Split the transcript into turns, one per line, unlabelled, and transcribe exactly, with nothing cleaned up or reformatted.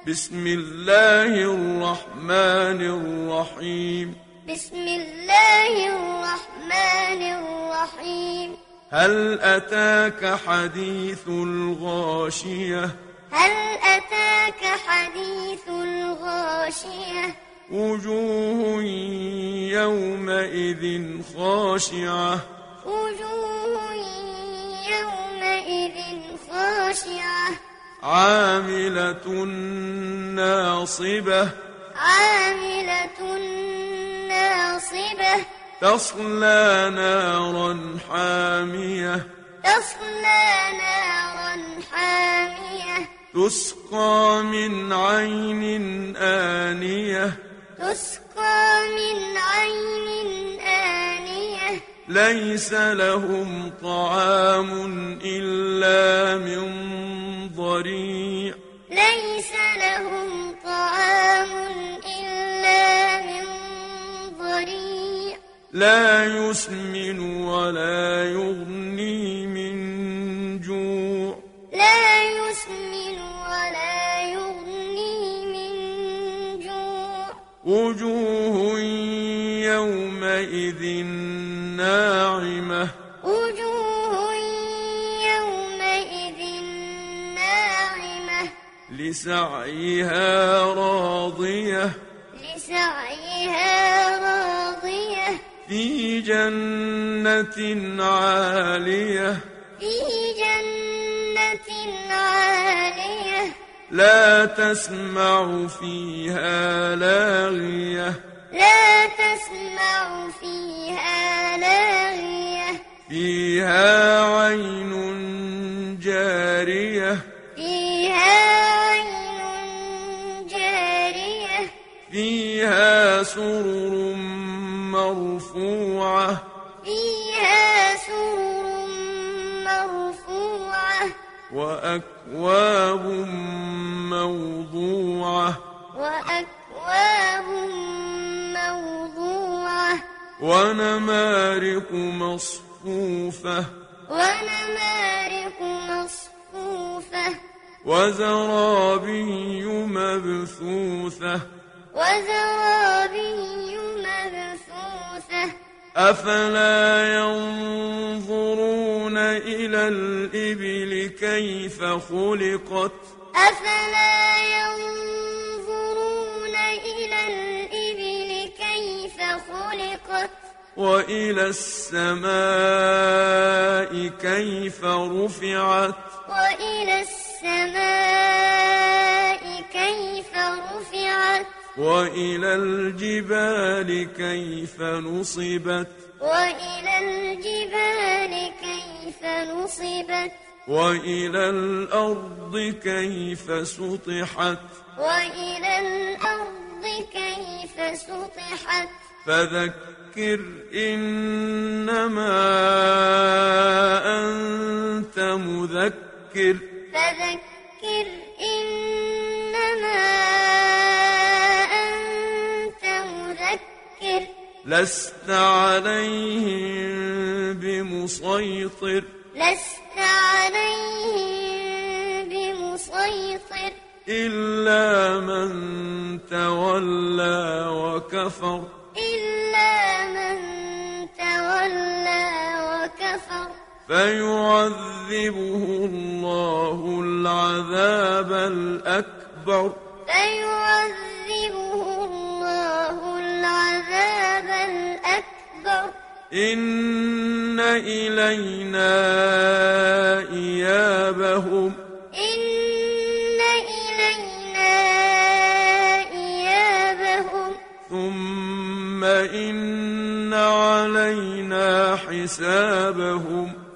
بسم الله الرحمن الرحيم
بسم الله الرحمن الرحيم
هل أتاك حديث الغاشية
هل أتاك حديث الغاشية
وجوه يومئذ خاشعة
وجوه يومئذ خاشعة
عاملة ناصبة
عاملة ناصبة
تصلى نارا حامية
تصلى نارا حامية
تسقى من عين آنية
تسقى من عين آنية
ليس لهم طعام إلا من ضريع
ليس لهم طعام إلا من ضريع
لا يسمن ولا يغني من جوع
لا يسمن ولا يغني من جوع
وجوه يومئذ ناعمة
وجوه يومئذ ناعمة
لسعيها راضية
لسعيها راضية
في جنة عالية
في جنة عالية
لا تسمع فيها لاغية
لا تسمع فيها لاغية
فيها عين جارية
فيها عين جارية
فيها سرر مرفوعة
فيها سرر مرفوعة
وأكواب موضوعة
وأكواب موضوعة
ونمارق مصفوفة
ونمارق مصفوفة
وزرابي مبثوثة
وزرابي مبثوثة
أفلا ينظرون إلى الإبل كيف خلقت
أفلا ينظرون إلى الإبل كيف خلقت
وإلى السماء كيف رفعت
وإلى السماء كيف رفعت
وإلى الجبال كيف نصبت
وإلى الجبال كيف نصبت
وإلى الأرض كيف سطحت
وإلى الأرض كيف سطحت
فذكر إنما أنت مذكر
فذكر إنما أنت مذكر
لست عليهم بمسيطر
لست عليهم بمسيطر
إلا من تولى وكفر
إلا من تولى وكفر
فيعذبه الله العذاب الأكبر
فيعذبه الله العذاب الأكبر
إن إلينا إيابهم
إن إلينا إيابهم
ثم إن علينا حسابهم